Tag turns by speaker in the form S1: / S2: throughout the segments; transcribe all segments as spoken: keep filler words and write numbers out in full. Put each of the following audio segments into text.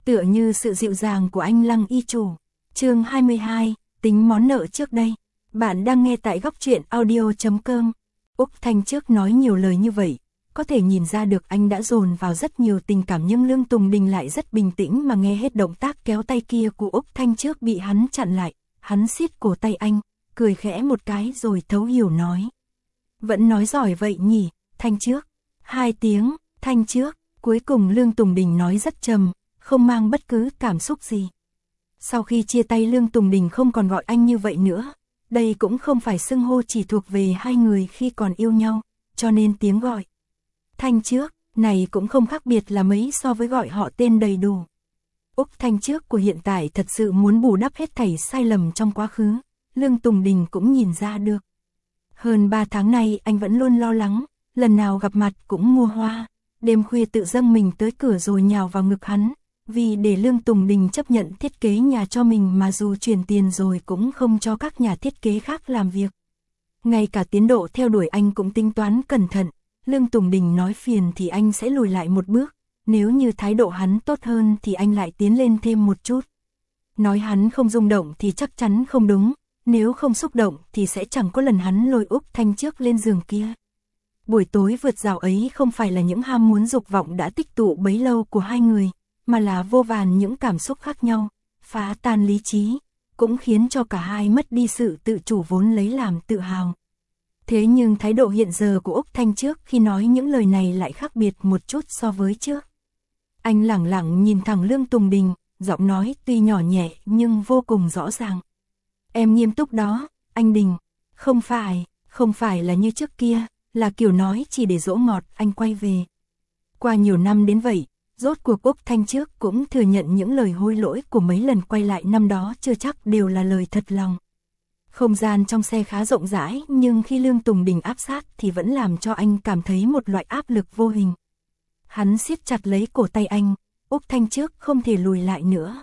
S1: tựa như sự dịu dàng của anh Lăng y chủ. Chương hai mươi hai, tính món nợ trước đây. Bạn đang nghe tại góc truyện audio chấm com. Úc Thanh Trước nói nhiều lời như vậy, có thể nhìn ra được anh đã dồn vào rất nhiều tình cảm, nhưng Lương Tùng Đình lại rất bình tĩnh mà nghe hết động tác kéo tay kia của Úc Thanh Trước bị hắn chặn lại. Hắn siết cổ tay anh, cười khẽ một cái rồi thấu hiểu nói. Vẫn nói giỏi vậy nhỉ, Thanh Trước. Hai tiếng, Thanh Trước. Cuối cùng Lương Tùng Đình nói rất trầm, không mang bất cứ cảm xúc gì. Sau khi chia tay, Lương Tùng Đình không còn gọi anh như vậy nữa. Đây cũng không phải xưng hô chỉ thuộc về hai người khi còn yêu nhau, cho nên tiếng gọi Thanh Trước này cũng không khác biệt là mấy so với gọi họ tên đầy đủ. Úc Thanh Trước của hiện tại thật sự muốn bù đắp hết thảy sai lầm trong quá khứ, Lương Tùng Đình cũng nhìn ra được. Hơn ba tháng nay anh vẫn luôn lo lắng, lần nào gặp mặt cũng mua hoa, đêm khuya tự dâng mình tới cửa rồi nhào vào ngực hắn, vì để Lương Tùng Đình chấp nhận thiết kế nhà cho mình mà dù chuyển tiền rồi cũng không cho các nhà thiết kế khác làm việc. Ngay cả tiến độ theo đuổi anh cũng tính toán cẩn thận, Lương Tùng Đình nói phiền thì anh sẽ lùi lại một bước, nếu như thái độ hắn tốt hơn thì anh lại tiến lên thêm một chút. Nói hắn không rung động thì chắc chắn không đúng, nếu không xúc động thì sẽ chẳng có lần hắn lôi Úc Thanh Trước lên giường kia. Buổi tối vượt rào ấy không phải là những ham muốn dục vọng đã tích tụ bấy lâu của hai người, mà là vô vàn những cảm xúc khác nhau, phá tan lý trí, cũng khiến cho cả hai mất đi sự tự chủ vốn lấy làm tự hào. Thế nhưng thái độ hiện giờ của Úc Thanh Trước khi nói những lời này lại khác biệt một chút so với trước. Anh lẳng lặng nhìn thẳng Lương Tùng Đình, giọng nói tuy nhỏ nhẹ nhưng vô cùng rõ ràng. Em nghiêm túc đó, anh Đình. Không phải, không phải là như trước kia, là kiểu nói chỉ để dỗ ngọt anh quay về. Qua nhiều năm đến vậy, rốt cuộc Úc Thanh Trước cũng thừa nhận những lời hối lỗi của mấy lần quay lại năm đó chưa chắc đều là lời thật lòng. Không gian trong xe khá rộng rãi, nhưng khi Lương Tùng Đình áp sát thì vẫn làm cho anh cảm thấy một loại áp lực vô hình. Hắn siết chặt lấy cổ tay anh, Úc Thanh Trước không thể lùi lại nữa.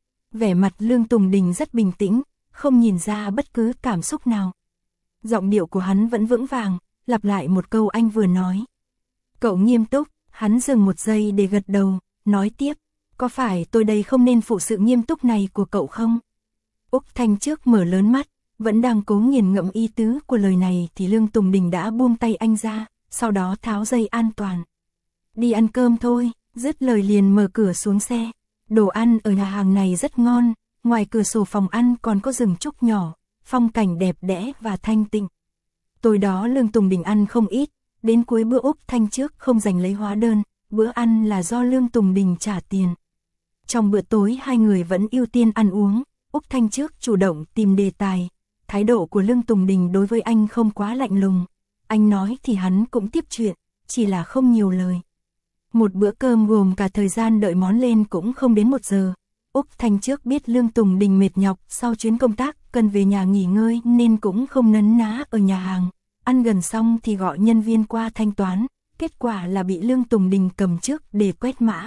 S1: Vẻ mặt Lương Tùng Đình rất bình tĩnh, không nhìn ra bất cứ cảm xúc nào. Giọng điệu của hắn vẫn vững vàng, lặp lại một câu anh vừa nói. Cậu nghiêm túc, hắn dừng một giây để gật đầu, nói tiếp, có phải tôi đây không nên phụ sự nghiêm túc này của cậu không? Úc Thanh Trước mở lớn mắt, vẫn đang cố nghiền ngẫm ý tứ của lời này thì Lương Tùng Đình đã buông tay anh ra, sau đó tháo dây an toàn. Đi ăn cơm thôi, dứt lời liền mở cửa xuống xe. Đồ ăn ở nhà hàng này rất ngon, ngoài cửa sổ phòng ăn còn có rừng trúc nhỏ, phong cảnh đẹp đẽ và thanh tịnh. Tối đó Lương Tùng Đình ăn không ít, đến cuối bữa Úc Thanh Trước không giành lấy hóa đơn, bữa ăn là do Lương Tùng Đình trả tiền. Trong bữa tối hai người vẫn ưu tiên ăn uống, Úc Thanh Trước chủ động tìm đề tài. Thái độ của Lương Tùng Đình đối với anh không quá lạnh lùng, anh nói thì hắn cũng tiếp chuyện, chỉ là không nhiều lời. Một bữa cơm gồm cả thời gian đợi món lên cũng không đến một giờ. Úc Thanh Trước biết Lương Tùng Đình mệt nhọc sau chuyến công tác cần về nhà nghỉ ngơi nên cũng không nấn ná ở nhà hàng. Ăn gần xong thì gọi nhân viên qua thanh toán, kết quả là bị Lương Tùng Đình cầm trước để quét mã.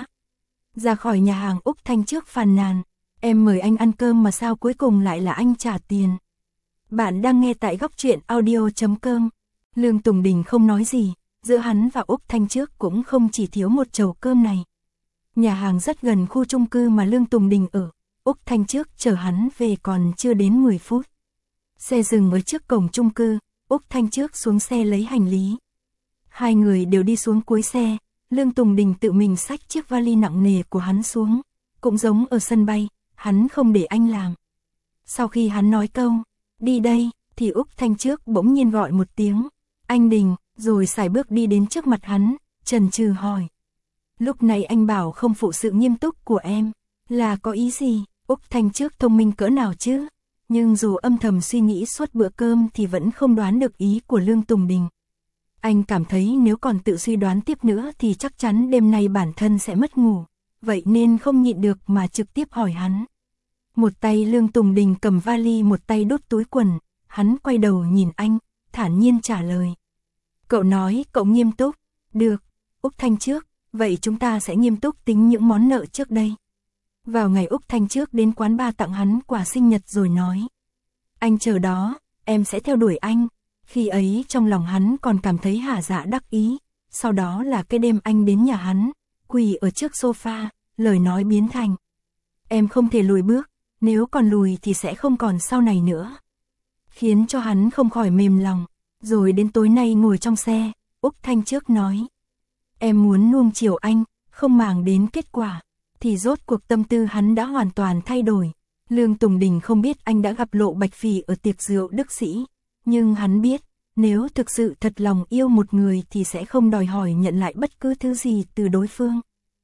S1: Ra khỏi nhà hàng Úc Thanh Trước phàn nàn, em mời anh ăn cơm mà sao cuối cùng lại là anh trả tiền. Bạn đang nghe tại góc truyện audio chấm com. Lương Tùng Đình không nói gì, giữa hắn và Úc Thanh Trước cũng không chỉ thiếu một chầu cơm này. Nhà hàng rất gần khu chung cư mà Lương Tùng Đình ở, Úc Thanh Trước chờ hắn về còn chưa đến mười phút. Xe dừng ở trước cổng chung cư, Úc Thanh Trước xuống xe lấy hành lý. Hai người đều đi xuống cuối xe, Lương Tùng Đình tự mình xách chiếc vali nặng nề của hắn xuống, cũng giống ở sân bay, hắn không để anh làm. Sau khi hắn nói câu, đi đây, thì Úc Thanh Trước bỗng nhiên gọi một tiếng, anh Đình, rồi sải bước đi đến trước mặt hắn, chần chừ hỏi. Lúc này anh bảo không phụ sự nghiêm túc của em, là có ý gì? Úc Thanh Trước thông minh cỡ nào chứ? Nhưng dù âm thầm suy nghĩ suốt bữa cơm thì vẫn không đoán được ý của Lương Tùng Đình. Anh cảm thấy nếu còn tự suy đoán tiếp nữa thì chắc chắn đêm nay bản thân sẽ mất ngủ, vậy nên không nhịn được mà trực tiếp hỏi hắn. Một tay Lương Tùng Đình cầm vali, một tay đút túi quần, hắn quay đầu nhìn anh, thản nhiên trả lời. Cậu nói cậu nghiêm túc, được, Úc Thanh Trước, vậy chúng ta sẽ nghiêm túc tính những món nợ trước đây. Vào ngày Úc Thanh Trước đến quán bar tặng hắn quà sinh nhật rồi nói. Anh chờ đó, em sẽ theo đuổi anh. Khi ấy trong lòng hắn còn cảm thấy hả dạ đắc ý. Sau đó là cái đêm anh đến nhà hắn, quỳ ở trước sofa, lời nói biến thành. Em không thể lùi bước, nếu còn lùi thì sẽ không còn sau này nữa. Khiến cho hắn không khỏi mềm lòng, rồi đến tối nay ngồi trong xe, Úc Thanh Trước nói. Em muốn nuông chiều anh, không màng đến kết quả, thì rốt cuộc tâm tư hắn đã hoàn toàn thay đổi. Lương Tùng Đình không biết anh đã gặp Lộ Bạch Phỉ ở tiệc rượu Đức Sĩ, nhưng hắn biết, nếu thực sự thật lòng yêu một người thì sẽ không đòi hỏi nhận lại bất cứ thứ gì từ đối phương.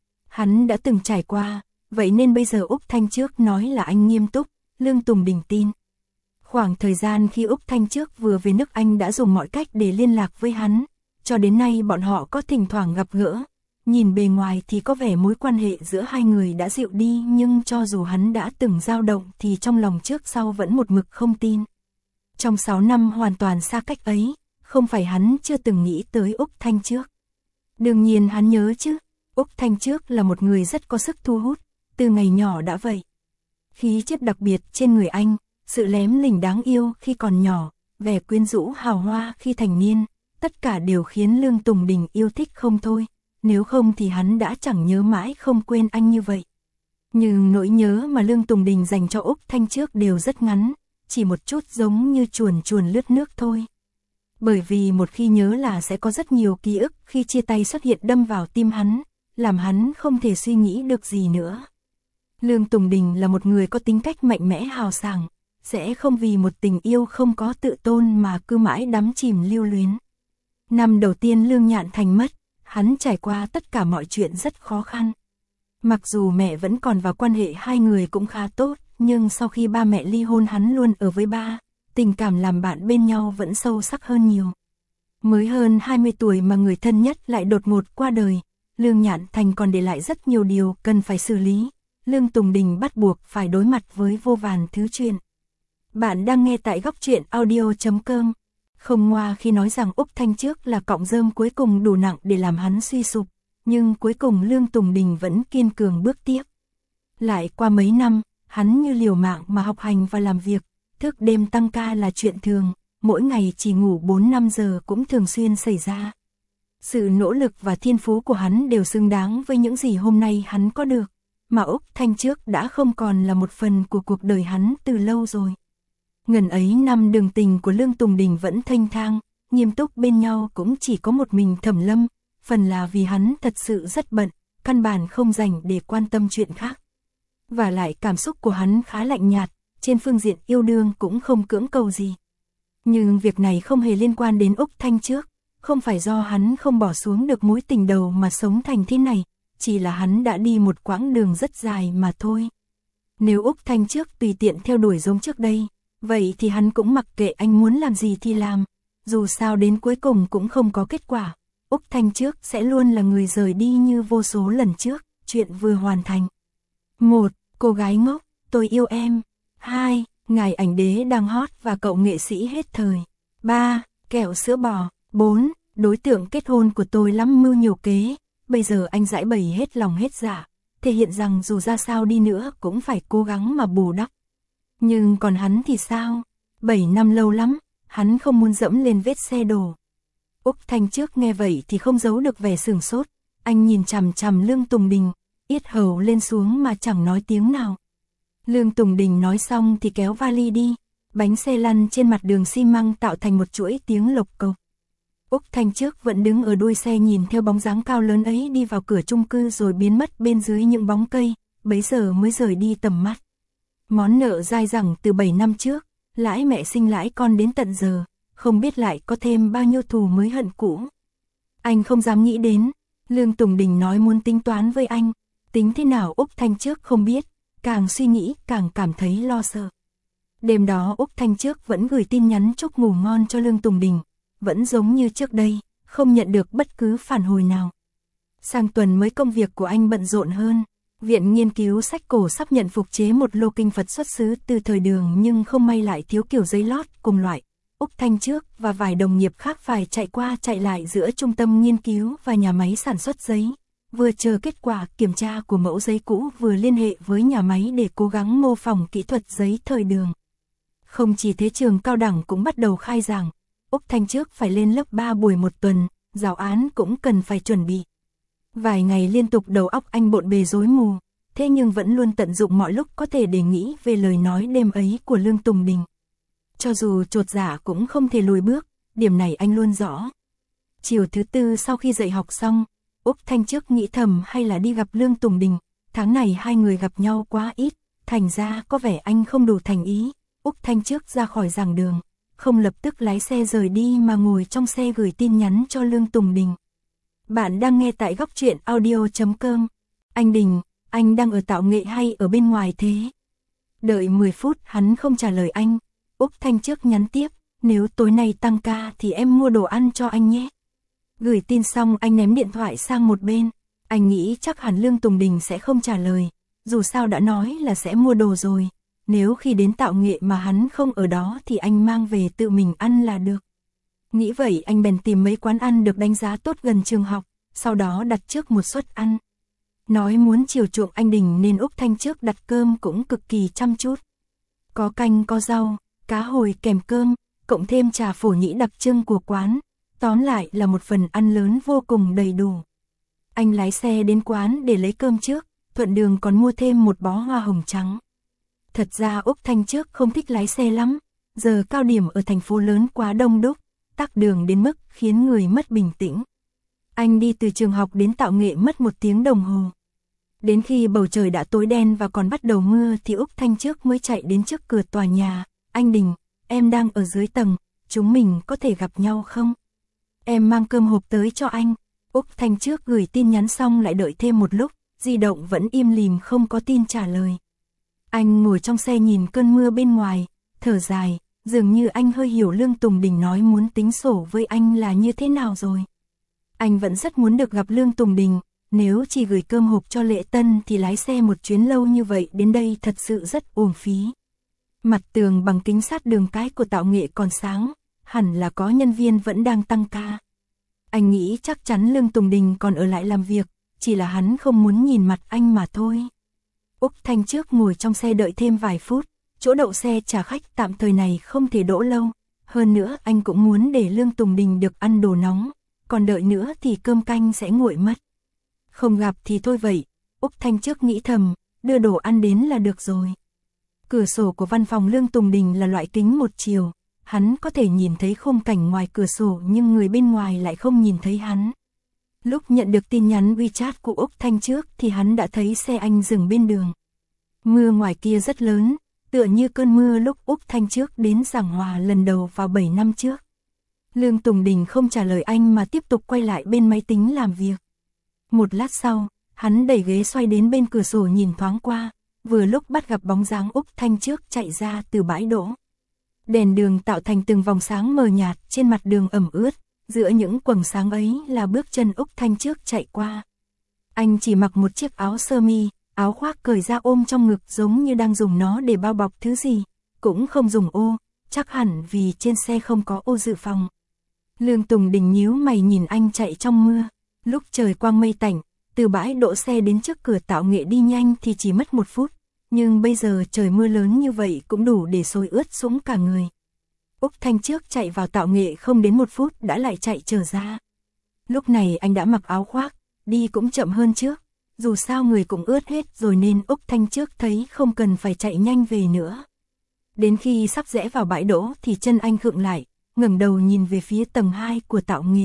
S1: Hắn đã từng trải qua, vậy nên bây giờ Úc Thanh Trước nói là anh nghiêm túc, Lương Tùng Đình tin. Khoảng thời gian khi Úc Thanh Trước vừa về nước anh đã dùng mọi cách để liên lạc với hắn, cho đến nay bọn họ có thỉnh thoảng gặp gỡ. Nhìn bề ngoài thì có vẻ mối quan hệ giữa hai người đã dịu đi, nhưng cho dù hắn đã từng dao động thì trong lòng trước sau vẫn một mực không tin. Trong sáu năm hoàn toàn xa cách ấy, không phải hắn chưa từng nghĩ tới Úc Thanh Trước. Đương nhiên hắn nhớ chứ, Úc Thanh Trước là một người rất có sức thu hút, từ ngày nhỏ đã vậy. Khí chất đặc biệt trên người anh, sự lém lỉnh đáng yêu khi còn nhỏ, vẻ quyến rũ hào hoa khi thành niên, tất cả đều khiến Lương Tùng Đình yêu thích không thôi. Nếu không thì hắn đã chẳng nhớ mãi không quên anh như vậy. Nhưng nỗi nhớ mà Lương Tùng Đình dành cho Úc Thanh Trước đều rất ngắn, chỉ một chút giống như chuồn chuồn lướt nước thôi. Bởi vì một khi nhớ là sẽ có rất nhiều ký ức khi chia tay xuất hiện đâm vào tim hắn, làm hắn không thể suy nghĩ được gì nữa. Lương Tùng Đình là một người có tính cách mạnh mẽ hào sảng, sẽ không vì một tình yêu không có tự tôn mà cứ mãi đắm chìm lưu luyến. Năm đầu tiên Lương Nhạn Thành mất, hắn trải qua tất cả mọi chuyện rất khó khăn. Mặc dù mẹ vẫn còn và quan hệ hai người cũng khá tốt, nhưng sau khi ba mẹ ly hôn hắn luôn ở với ba, tình cảm làm bạn bên nhau vẫn sâu sắc hơn nhiều. Mới hơn hai mươi tuổi mà người thân nhất lại đột ngột qua đời, Lương Nhạn Thành còn để lại rất nhiều điều cần phải xử lý. Lương Tùng Đình bắt buộc phải đối mặt với vô vàn thứ chuyện. Bạn đang nghe tại góc truyện audio chấm com. Không ngoa khi nói rằng Úc Thanh Trước là cọng rơm cuối cùng đủ nặng để làm hắn suy sụp, nhưng cuối cùng Lương Tùng Đình vẫn kiên cường bước tiếp. Lại qua mấy năm, hắn như liều mạng mà học hành và làm việc, thức đêm tăng ca là chuyện thường, mỗi ngày chỉ ngủ bốn năm giờ cũng thường xuyên xảy ra. Sự nỗ lực và thiên phú của hắn đều xứng đáng với những gì hôm nay hắn có được, mà Úc Thanh Trước đã không còn là một phần của cuộc đời hắn từ lâu rồi. Ngần ấy năm đường tình của Lương Tùng Đình vẫn thênh thang, nghiêm túc bên nhau cũng chỉ có một mình Thẩm Lâm, phần là vì hắn thật sự rất bận, căn bản không dành để quan tâm chuyện khác. Và lại cảm xúc của hắn khá lạnh nhạt, trên phương diện yêu đương cũng không cưỡng cầu gì. Nhưng việc này không hề liên quan đến Úc Thanh Trước, không phải do hắn không bỏ xuống được mối tình đầu mà sống thành thế này, chỉ là hắn đã đi một quãng đường rất dài mà thôi. Nếu Úc Thanh Trước tùy tiện theo đuổi giống trước đây, vậy thì hắn cũng mặc kệ anh muốn làm gì thì làm, dù sao đến cuối cùng cũng không có kết quả. Úc Thanh Trước sẽ luôn là người rời đi như vô số lần trước, chuyện vừa hoàn thành. một. Cô gái ngốc, tôi yêu em. hai. Ngài ảnh đế đang hot và cậu nghệ sĩ hết thời. ba. Kẹo sữa bò. bốn. Đối tượng kết hôn của tôi lắm mưu nhiều kế, bây giờ anh giải bày hết lòng hết dạ, thể hiện rằng dù ra sao đi nữa cũng phải cố gắng mà bù đắp. Nhưng còn hắn thì sao? bảy năm lâu lắm, hắn không muốn dẫm lên vết xe đổ. Úc Thanh Trước nghe vậy thì không giấu được vẻ sửng sốt, anh nhìn chằm chằm Lương Tùng Đình, yết hầu lên xuống mà chẳng nói tiếng nào. Lương Tùng Đình nói xong thì kéo vali đi, bánh xe lăn trên mặt đường xi măng tạo thành một chuỗi tiếng lộc cộc. Úc Thanh Trước vẫn đứng ở đuôi xe nhìn theo bóng dáng cao lớn ấy đi vào cửa chung cư rồi biến mất bên dưới những bóng cây, bấy giờ mới rời đi tầm mắt. Món nợ dai dẳng từ bảy năm trước, lãi mẹ sinh lãi con đến tận giờ, không biết lại có thêm bao nhiêu thù mới hận cũ. Anh không dám nghĩ đến, Lương Tùng Đình nói muốn tính toán với anh, tính thế nào Úc Thanh Trước không biết, càng suy nghĩ càng cảm thấy lo sợ. Đêm đó Úc Thanh Trước vẫn gửi tin nhắn chúc ngủ ngon cho Lương Tùng Đình, vẫn giống như trước đây, không nhận được bất cứ phản hồi nào. Sang tuần mới công việc của anh bận rộn hơn. Viện nghiên cứu sách cổ sắp nhận phục chế một lô kinh Phật xuất xứ từ thời Đường nhưng không may lại thiếu kiểu giấy lót cùng loại. Úc Thanh Trước và vài đồng nghiệp khác phải chạy qua chạy lại giữa trung tâm nghiên cứu và nhà máy sản xuất giấy. Vừa chờ kết quả kiểm tra của mẫu giấy cũ vừa liên hệ với nhà máy để cố gắng mô phỏng kỹ thuật giấy thời Đường. Không chỉ thế, trường cao đẳng cũng bắt đầu khai giảng. Úc Thanh Trước phải lên lớp ba buổi một tuần, giáo án cũng cần phải chuẩn bị. Vài ngày liên tục đầu óc anh bộn bề rối mù, thế nhưng vẫn luôn tận dụng mọi lúc có thể để nghĩ về lời nói đêm ấy của Lương Tùng Đình. Cho dù chột dạ cũng không thể lùi bước, điểm này anh luôn rõ. Chiều thứ tư sau khi dạy học xong, Úc Thanh Trước nghĩ thầm hay là đi gặp Lương Tùng Đình, tháng này hai người gặp nhau quá ít, thành ra có vẻ anh không đủ thành ý. Úc Thanh Trước ra khỏi giảng đường, không lập tức lái xe rời đi mà ngồi trong xe gửi tin nhắn cho Lương Tùng Đình. Bạn đang nghe tại góc truyện audio chấm com. Anh Đình, anh đang ở Tạo Nghệ hay ở bên ngoài thế? Đợi mười phút hắn không trả lời anh, Úc Thanh Trước nhắn tiếp, nếu tối nay tăng ca thì em mua đồ ăn cho anh nhé. Gửi tin xong anh ném điện thoại sang một bên, anh nghĩ chắc hẳn Lương Tùng Đình sẽ không trả lời, dù sao đã nói là sẽ mua đồ rồi, nếu khi đến Tạo Nghệ mà hắn không ở đó thì anh mang về tự mình ăn là được. Nghĩ vậy anh bèn tìm mấy quán ăn được đánh giá tốt gần trường học, sau đó đặt trước một suất ăn. Nói muốn chiều chuộng anh Đình nên Úc Thanh Trước đặt cơm cũng cực kỳ chăm chút. Có canh có rau, cá hồi kèm cơm, cộng thêm trà phổ nhĩ đặc trưng của quán, tóm lại là một phần ăn lớn vô cùng đầy đủ. Anh lái xe đến quán để lấy cơm trước, thuận đường còn mua thêm một bó hoa hồng trắng. Thật ra Úc Thanh Trước không thích lái xe lắm, giờ cao điểm ở thành phố lớn quá đông đúc, tắc đường đến mức khiến người mất bình tĩnh. Anh đi từ trường học đến Tạo Nghệ mất một tiếng đồng hồ. Đến khi bầu trời đã tối đen và còn bắt đầu mưa thì Úc Thanh Trước mới chạy đến trước cửa tòa nhà. Anh Đình, em đang ở dưới tầng, chúng mình có thể gặp nhau không? Em mang cơm hộp tới cho anh. Úc Thanh Trước gửi tin nhắn xong lại đợi thêm một lúc, di động vẫn im lìm không có tin trả lời. Anh ngồi trong xe nhìn cơn mưa bên ngoài, thở dài, dường như anh hơi hiểu Lương Tùng Đình nói muốn tính sổ với anh là như thế nào rồi. Anh vẫn rất muốn được gặp Lương Tùng Đình, nếu chỉ gửi cơm hộp cho Lệ Tân thì lái xe một chuyến lâu như vậy đến đây thật sự rất uổng phí. Mặt tường bằng kính sát đường cái của Tạo Nghệ còn sáng, hẳn là có nhân viên vẫn đang tăng ca. Anh nghĩ chắc chắn Lương Tùng Đình còn ở lại làm việc, chỉ là hắn không muốn nhìn mặt anh mà thôi. Úc Thanh Trước ngồi trong xe đợi thêm vài phút, chỗ đậu xe trả khách tạm thời này không thể đỗ lâu, hơn nữa anh cũng muốn để Lương Tùng Đình được ăn đồ nóng, còn đợi nữa thì cơm canh sẽ nguội mất. Không gặp thì thôi vậy, Úc Thanh Trước nghĩ thầm, đưa đồ ăn đến là được rồi. Cửa sổ của văn phòng Lương Tùng Đình là loại kính một chiều, hắn có thể nhìn thấy khung cảnh ngoài cửa sổ nhưng người bên ngoài lại không nhìn thấy hắn. Lúc nhận được tin nhắn WeChat của Úc Thanh Trước thì hắn đã thấy xe anh dừng bên đường. Mưa ngoài kia rất lớn, tựa như cơn mưa lúc Úc Thanh Trước đến giảng hòa lần đầu vào bảy năm trước. Lương Tùng Đình không trả lời anh mà tiếp tục quay lại bên máy tính làm việc. Một lát sau, hắn đẩy ghế xoay đến bên cửa sổ nhìn thoáng qua, vừa lúc bắt gặp bóng dáng Úc Thanh Trước chạy ra từ bãi đỗ. Đèn đường tạo thành từng vòng sáng mờ nhạt trên mặt đường ẩm ướt, giữa những quầng sáng ấy là bước chân Úc Thanh Trước chạy qua. Anh chỉ mặc một chiếc áo sơ mi, áo khoác cởi ra ôm trong ngực giống như đang dùng nó để bao bọc thứ gì, cũng không dùng ô, chắc hẳn vì trên xe không có ô dự phòng. Lương Tùng Đình nhíu mày nhìn anh chạy trong mưa, lúc trời quang mây tạnh, từ bãi đỗ xe đến trước cửa Tạo Nghệ đi nhanh thì chỉ mất một phút, nhưng bây giờ trời mưa lớn như vậy cũng đủ để xối ướt sũng cả người. Úc Thanh Trước chạy vào Tạo Nghệ không đến một phút đã lại chạy trở ra. Lúc này anh đã mặc áo khoác, đi cũng chậm hơn trước, dù sao người cũng ướt hết rồi nên Úc Thanh Trước thấy không cần phải chạy nhanh về nữa. Đến khi sắp rẽ vào bãi đỗ thì chân anh khựng lại, ngẩng đầu nhìn về phía tầng hai của Tạo Nghệ.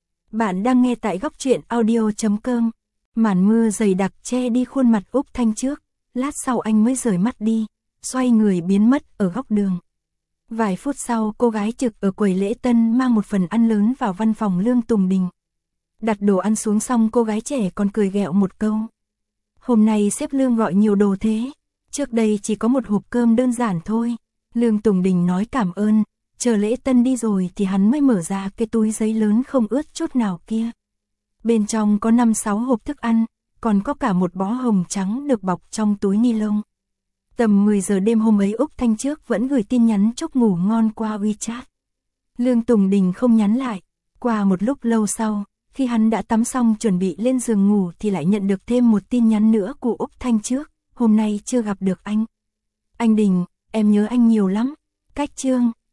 S1: Bạn đang nghe tại góc truyện audio chấm com. Màn mưa dày đặc che đi khuôn mặt Úc Thanh Trước, lát sau anh mới rời mắt đi, xoay người biến mất ở góc đường. Vài phút sau cô gái trực ở quầy lễ tân mang một phần ăn lớn vào văn phòng Lương Tùng Đình. Đặt đồ ăn xuống xong cô gái trẻ còn cười ghẹo một câu. Hôm nay sếp Lương gọi nhiều đồ thế, trước đây chỉ có một hộp cơm đơn giản thôi. Lương Tùng Đình nói cảm ơn, chờ lễ tân đi rồi thì hắn mới mở ra cái túi giấy lớn không ướt chút nào kia. Bên trong có năm sáu hộp thức ăn, còn có cả một bó hồng trắng được bọc trong túi ni lông. Tầm mười giờ đêm hôm ấy Úc Thanh Trước vẫn gửi tin nhắn chúc ngủ ngon qua WeChat. Lương Tùng Đình không nhắn lại, qua một lúc lâu sau, khi hắn đã tắm xong chuẩn bị lên giường ngủ thì lại nhận được thêm một tin nhắn nữa của Úc Thanh Trước, hôm nay chưa gặp được anh. Anh Đình, em nhớ anh nhiều lắm. Cách chương